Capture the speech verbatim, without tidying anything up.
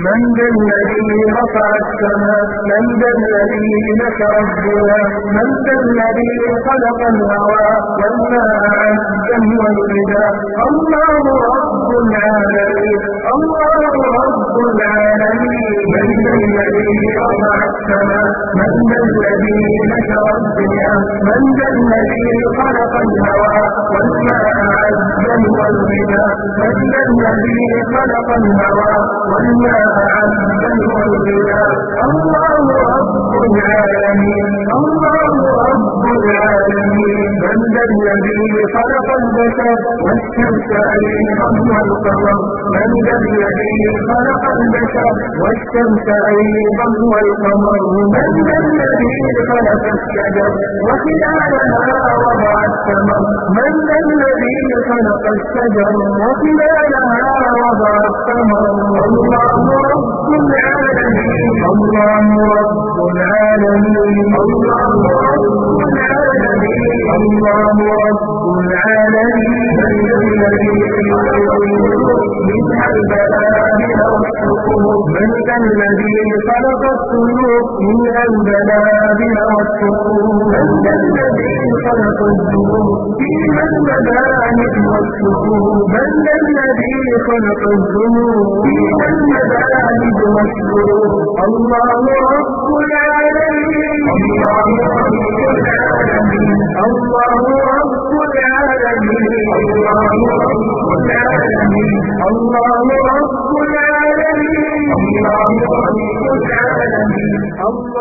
من ذا الذي رفع السماء من ذا الذي نشر الدنا من ذا الذي خلق الهوى والماء عزا والغذا الله رب العالمين الله رب العالمين من ذا الذي رفع السماء من ذا الذي نشر الدنيا من ذا الذي خلق الهوى والماء عزا والغذا من ذا الذي خلق الهوى والماء عزا والغذا الله رب العالمين الله رب العالمين من ذا الذي خلق البشر والشمس أيضا والقمر من ذا الذي خلق البشر والشمس أيضا والقمر من ذا الذي خلق الشجر وخلالها وضع الثمر من ذا الذي خلق الشجر وخلالها وضع الثمر الله رب العالمين الله رب العالمين الله رب العالمين الله رب العالمين منها البلابل والسقوط من ذا الذي خلق السلوك منها البلابل والسقوط من ذا الذي خلق الذنوب فيها المبانئ والسقوط من ذا الذي خلق الذنوب فيها المبانئ والسقوط الله رب العالمين الله رب العالمين الله رب العالمين الله رب العالمين الله رب العالمين الله رب العالمين الله